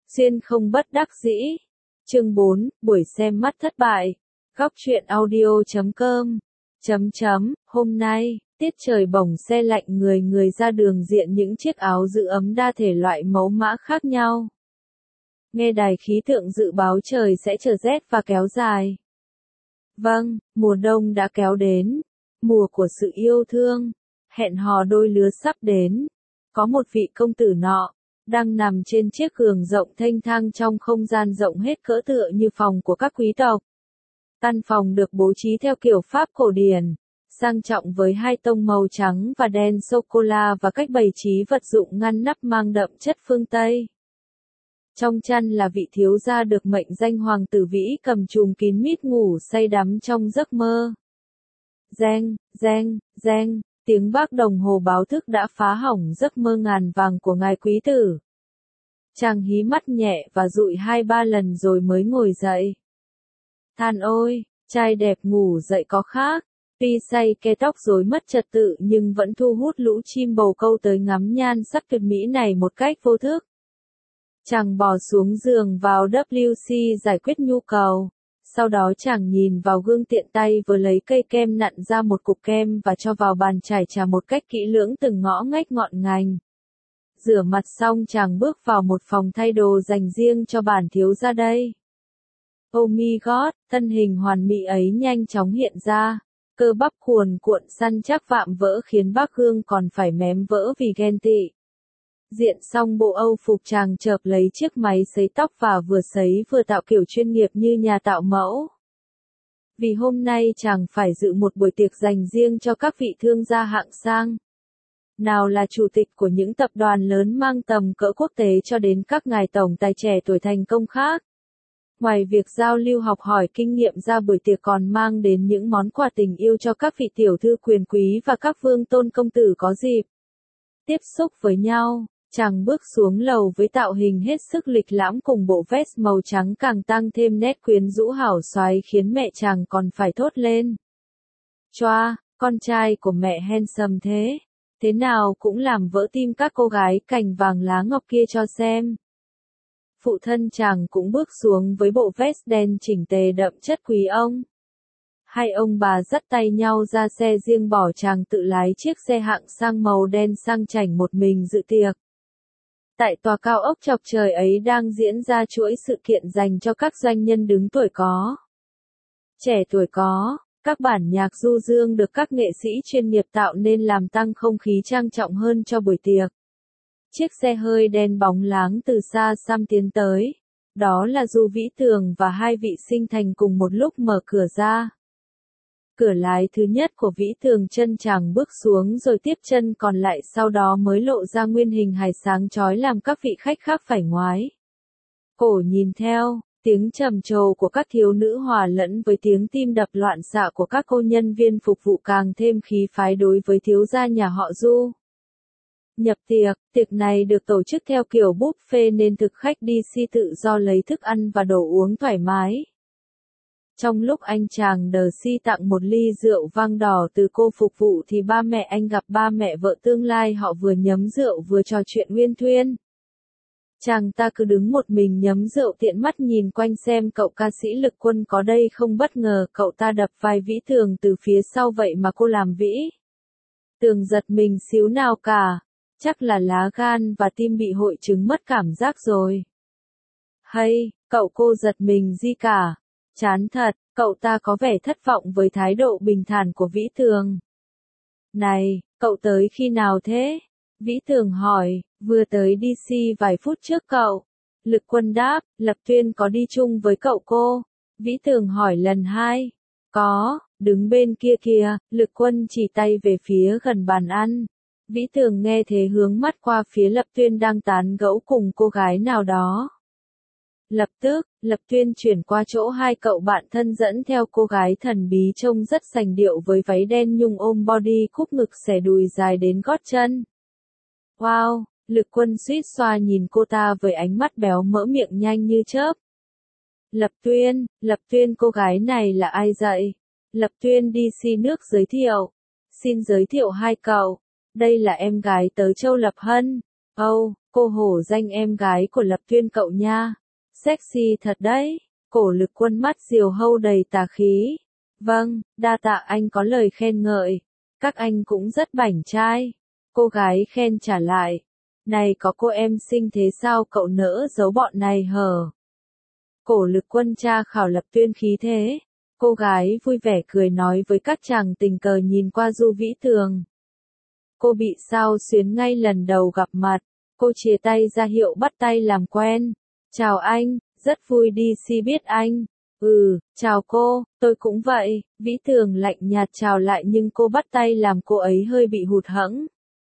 Xuyên không bất đắc dĩ. Chương 4, buổi xem mắt thất bại. Góc truyện audio.com. Hôm nay, tiết trời bổng se lạnh, người ra đường diện những chiếc áo giữ ấm đa thể loại mẫu mã khác nhau. Nghe đài khí tượng dự báo trời sẽ trở rét và kéo dài. Vâng, mùa đông đã kéo đến. Mùa của sự yêu thương. Hẹn hò đôi lứa sắp đến. Có một vị công tử nọ đang nằm trên chiếc giường rộng thênh thang trong không gian rộng hết cỡ tựa như phòng của các quý tộc. Căn phòng được bố trí theo kiểu Pháp cổ điển, sang trọng với hai tông màu trắng và đen sô-cô-la và cách bày trí vật dụng ngăn nắp mang đậm chất phương Tây. Trong chăn là vị thiếu gia được mệnh danh hoàng tử vĩ cầm chùm kín mít ngủ say đắm trong giấc mơ. Reng, reng, reng. Tiếng bác đồng hồ báo thức đã phá hỏng giấc mơ ngàn vàng của ngài quý tử. Chàng hí mắt nhẹ và dụi 2-3 lần rồi mới ngồi dậy. Than ôi, trai đẹp ngủ dậy có khác. Tuy say ke tóc rối mất trật tự nhưng vẫn thu hút lũ chim bồ câu tới ngắm nhan sắc tuyệt mỹ này một cách vô thức. Chàng bò xuống giường vào WC giải quyết nhu cầu. Sau đó chàng nhìn vào gương tiện tay vừa lấy cây kem nặn ra một cục kem và cho vào bàn chải trà một cách kỹ lưỡng từng ngõ ngách ngọn ngành. Rửa mặt xong chàng bước vào một phòng thay đồ dành riêng cho bản thiếu gia đây. Oh my god, thân hình hoàn mỹ ấy nhanh chóng hiện ra. Cơ bắp cuồn cuộn săn chắc vạm vỡ khiến bác Hương còn phải mém vỡ vì ghen tị. Diện xong bộ Âu phục chàng chợp lấy chiếc máy sấy tóc và vừa sấy vừa tạo kiểu chuyên nghiệp như nhà tạo mẫu. Vì hôm nay chàng phải dự một buổi tiệc dành riêng cho các vị thương gia hạng sang. Nào là chủ tịch của những tập đoàn lớn mang tầm cỡ quốc tế cho đến các ngài tổng tài trẻ tuổi thành công khác. Ngoài việc giao lưu học hỏi kinh nghiệm ra buổi tiệc còn mang đến những món quà tình yêu cho các vị tiểu thư quyền quý và các vương tôn công tử có dịp tiếp xúc với nhau. Chàng bước xuống lầu với tạo hình hết sức lịch lãm cùng bộ vest màu trắng càng tăng thêm nét quyến rũ hảo xoái khiến mẹ chàng còn phải thốt lên. Choa, con trai của mẹ handsome thế. Thế nào cũng làm vỡ tim các cô gái cành vàng lá ngọc kia cho xem. Phụ thân chàng cũng bước xuống với bộ vest đen chỉnh tề đậm chất quý ông. Hai ông bà dắt tay nhau ra xe riêng bỏ chàng tự lái chiếc xe hạng sang màu đen sang chảnh một mình dự tiệc. Tại tòa cao ốc chọc trời ấy đang diễn ra chuỗi sự kiện dành cho các doanh nhân đứng tuổi có, trẻ tuổi có. Các bản nhạc du dương được các nghệ sĩ chuyên nghiệp tạo nên làm tăng không khí trang trọng hơn cho buổi tiệc. Chiếc xe hơi đen bóng láng từ xa xăm tiến tới. Đó là Du Vĩ Tường và hai vị sinh thành cùng một lúc mở cửa ra. Cửa lái thứ nhất của Vĩ Tường chân chàng bước xuống rồi tiếp chân còn lại sau đó mới lộ ra nguyên hình hài sáng chói làm các vị khách khác phải ngoái cổ nhìn theo. Tiếng trầm trồ của các thiếu nữ hòa lẫn với tiếng tim đập loạn xạ của các cô nhân viên phục vụ càng thêm khí phái đối với thiếu gia nhà họ Du. Nhập tiệc này được tổ chức theo kiểu buffet nên thực khách đi si tự do lấy thức ăn và đồ uống thoải mái. Trong lúc anh chàng đờ si tặng một ly rượu vang đỏ từ cô phục vụ thì ba mẹ anh gặp ba mẹ vợ tương lai họ vừa nhấm rượu vừa trò chuyện uyên thuyên. Chàng ta cứ đứng một mình nhấm rượu tiện mắt nhìn quanh xem cậu ca sĩ Lực Quân có đây không. Bất ngờ cậu ta đập vai Vĩ Tường từ phía sau vậy mà cô làm Vĩ Tường giật mình xíu nào cả. Chắc là lá gan và tim bị hội chứng mất cảm giác rồi. Hay, cậu cô giật mình gì cả. Chán thật, cậu ta có vẻ thất vọng với thái độ bình thản của Vĩ Tường. Này, cậu tới khi nào thế? Vĩ Tường hỏi, vừa tới DC vài phút trước cậu. Lực Quân đáp, Lập Tuyên có đi chung với cậu cô? Vĩ Tường hỏi lần hai. Có, đứng bên kia kìa. Lực Quân chỉ tay về phía gần bàn ăn. Vĩ Tường nghe thế hướng mắt qua phía Lập Tuyên đang tán gẫu cùng cô gái nào đó. Lập tức, Lập Tuyên chuyển qua chỗ hai cậu bạn thân dẫn theo cô gái thần bí trông rất sành điệu với váy đen nhung ôm body cúp ngực xẻ đùi dài đến gót chân. Wow, Lực Quân suýt xoa nhìn cô ta với ánh mắt béo mỡ miệng nhanh như chớp. Lập Tuyên cô gái này là ai vậy? Lập Tuyên đi xin nước giới thiệu. Xin giới thiệu hai cậu. Đây là em gái tớ Châu Lập Hân. Oh, Cô hổ danh em gái của Lập Tuyên cậu nha. Sexy thật đấy. Cổ Lực Quân mắt diều hâu đầy tà khí. Vâng, đa tạ anh có lời khen ngợi. Các anh cũng rất bảnh trai. Cô gái khen trả lại. Này có cô em xinh thế sao cậu nỡ giấu bọn này hở? Cổ Lực Quân tra khảo Lập Tuyên khí thế. Cô gái vui vẻ cười nói với các chàng tình cờ nhìn qua Du Vĩ Tường. Cô bị sao xuyến ngay lần đầu gặp mặt. Cô chìa tay ra hiệu bắt tay làm quen. Chào anh, rất vui đi si biết anh. Chào cô, tôi cũng vậy. Vĩ Tường lạnh nhạt chào lại nhưng cô bắt tay làm cô ấy hơi bị hụt hẫng.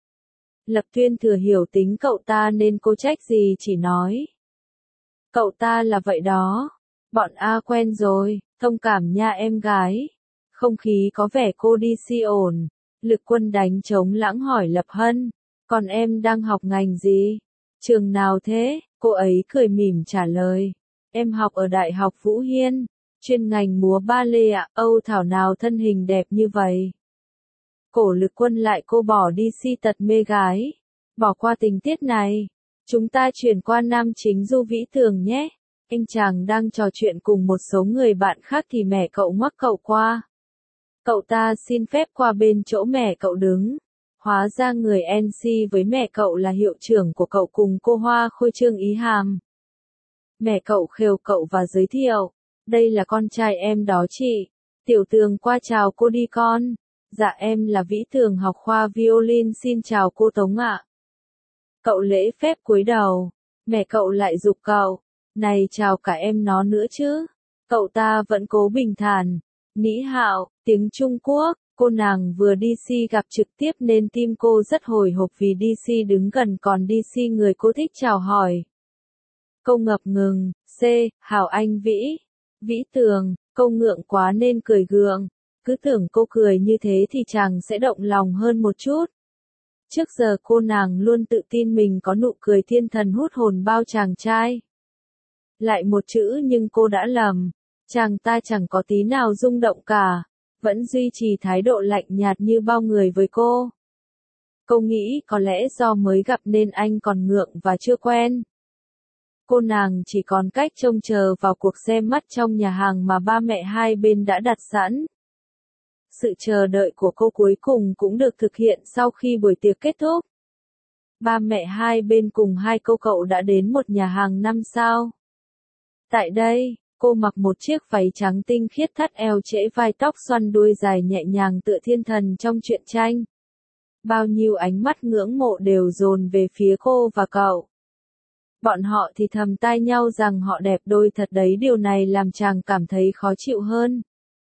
Lập Tuyên thừa hiểu tính cậu ta nên cô trách gì chỉ nói. Cậu ta là vậy đó. Bọn A quen rồi, thông cảm nha em gái. Không khí có vẻ cô đi si ổn. Lực Quân đánh trống lãng hỏi Lập Hân. Còn em đang học ngành gì? Trường nào thế? Cô ấy cười mỉm trả lời. Em học ở Đại học Vũ Hiên. Chuyên ngành múa ba lê ạ. Âu thảo nào thân hình đẹp như vậy. Cổ Lực Quân lại cô bỏ đi si tật mê gái. Bỏ qua tình tiết này. Chúng ta chuyển qua nam chính Du Vĩ Tường nhé. Anh chàng đang trò chuyện cùng một số người bạn khác thì mẹ cậu ngoắc cậu qua. Cậu ta xin phép qua bên chỗ mẹ cậu đứng. Hóa ra người NC với mẹ cậu là hiệu trưởng của cậu cùng cô Hoa Khôi Trương Ý Hàm. Mẹ cậu khều cậu và giới thiệu. Đây là con trai em đó chị. Tiểu Tường qua chào cô đi con. Dạ em là Vĩ Tường học khoa violin xin chào cô Tống ạ. Cậu lễ phép cúi đầu. Mẹ cậu lại giục cậu. Này chào cả em nó nữa chứ. Cậu ta vẫn cố bình thản. Nĩ hạo, tiếng Trung Quốc. Cô nàng vừa DC gặp trực tiếp nên tim cô rất hồi hộp vì DC đứng gần còn DC người cô thích chào hỏi. Câu ngập ngừng, Hảo anh Vĩ. Vĩ Tường, câu ngượng quá nên cười gượng. Cứ tưởng cô cười như thế thì chàng sẽ động lòng hơn một chút. Trước giờ cô nàng luôn tự tin mình có nụ cười thiên thần hút hồn bao chàng trai. Lại một chữ nhưng cô đã lầm. Chàng ta chẳng có tí nào rung động cả. Vẫn duy trì thái độ lạnh nhạt như bao người với cô. Cô nghĩ có lẽ do mới gặp nên anh còn ngượng và chưa quen. Cô nàng chỉ còn cách trông chờ vào cuộc xem mắt trong nhà hàng mà ba mẹ hai bên đã đặt sẵn. Sự chờ đợi của cô cuối cùng cũng được thực hiện sau khi buổi tiệc kết thúc. Ba mẹ hai bên cùng hai cô cậu đã đến một nhà hàng 5 sao. Tại đây, cô mặc một chiếc váy trắng tinh khiết thắt eo trễ vai tóc xoăn đuôi dài nhẹ nhàng tựa thiên thần trong truyện tranh. Bao nhiêu ánh mắt ngưỡng mộ đều dồn về phía cô và cậu. Bọn họ thì thầm tai nhau rằng họ đẹp đôi thật đấy, điều này làm chàng cảm thấy khó chịu hơn.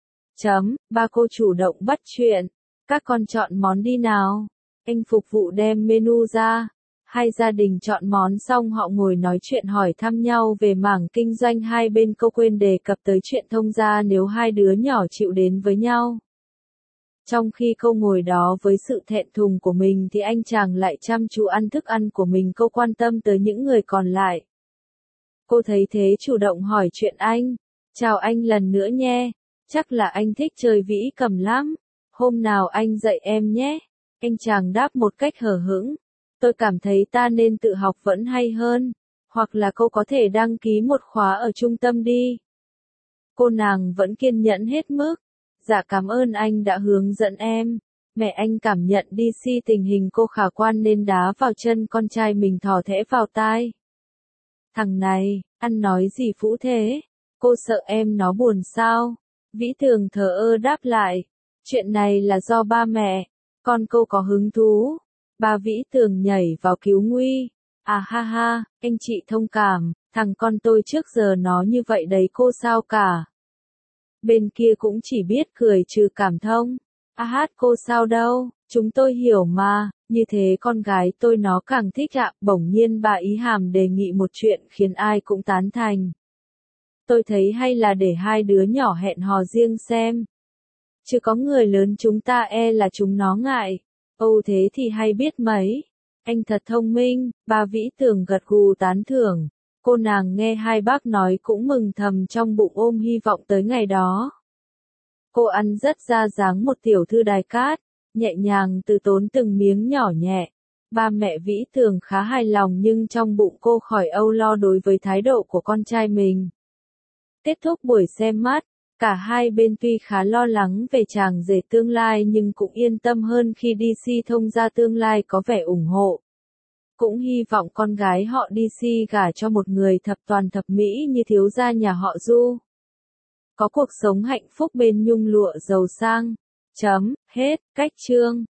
Ba cô chủ động bắt chuyện. Các con chọn món đi nào. Anh phục vụ đem menu ra. Hai gia đình chọn món xong họ ngồi nói chuyện hỏi thăm nhau về mảng kinh doanh hai bên, cô quên đề cập tới chuyện thông gia nếu hai đứa nhỏ chịu đến với nhau. Trong khi cô ngồi đó với sự thẹn thùng của mình thì anh chàng lại chăm chú ăn thức ăn của mình, cô quan tâm tới những người còn lại. Cô thấy thế chủ động hỏi chuyện anh. Chào anh lần nữa nhé. Chắc là anh thích chơi vĩ cầm lắm. Hôm nào anh dạy em nhé. Anh chàng đáp một cách hờ hững. Tôi cảm thấy ta nên tự học vẫn hay hơn. Hoặc là cô có thể đăng ký một khóa ở trung tâm đi. Cô nàng vẫn kiên nhẫn hết mức. Dạ cảm ơn anh đã hướng dẫn em. Mẹ anh cảm nhận DC tình hình cô khả quan nên đá vào chân con trai mình thò thẻ vào tai. Thằng này, ăn nói gì phũ thế? Cô sợ em nó buồn sao? Vĩ Tường thờ ơ đáp lại. Chuyện này là do ba mẹ. Con cô có hứng thú. Ba Vĩ Tường nhảy vào cứu nguy. À ha ha, anh chị thông cảm, thằng con tôi trước giờ nó như vậy đấy cô sao cả. Bên kia cũng chỉ biết cười trừ cảm thông. À hát cô sao đâu, chúng tôi hiểu mà, như thế con gái tôi nó càng thích ạ. Bỗng nhiên bà Ý Hàm đề nghị một chuyện khiến ai cũng tán thành. Tôi thấy hay là để hai đứa nhỏ hẹn hò riêng xem. Chứ có người lớn chúng ta là chúng nó ngại. Âu thế thì hay biết mấy. Anh thật thông minh, bà Vĩ Tường gật gù tán thưởng. Cô nàng nghe hai bác nói cũng mừng thầm trong bụng ôm hy vọng tới ngày đó. Cô ăn rất ra dáng một tiểu thư đài cát, nhẹ nhàng từ tốn từng miếng nhỏ nhẹ. Ba mẹ Vĩ Tường khá hài lòng nhưng trong bụng cô khỏi âu lo đối với thái độ của con trai mình. Kết thúc buổi xem mắt, cả hai bên tuy khá lo lắng về chàng rể tương lai nhưng cũng yên tâm hơn khi DC thông ra tương lai có vẻ ủng hộ. Cũng hy vọng con gái họ DC gả cho một người thập toàn thập mỹ như thiếu gia nhà họ Du. Có cuộc sống hạnh phúc bên nhung lụa giàu sang. Chấm, hết, cách chương.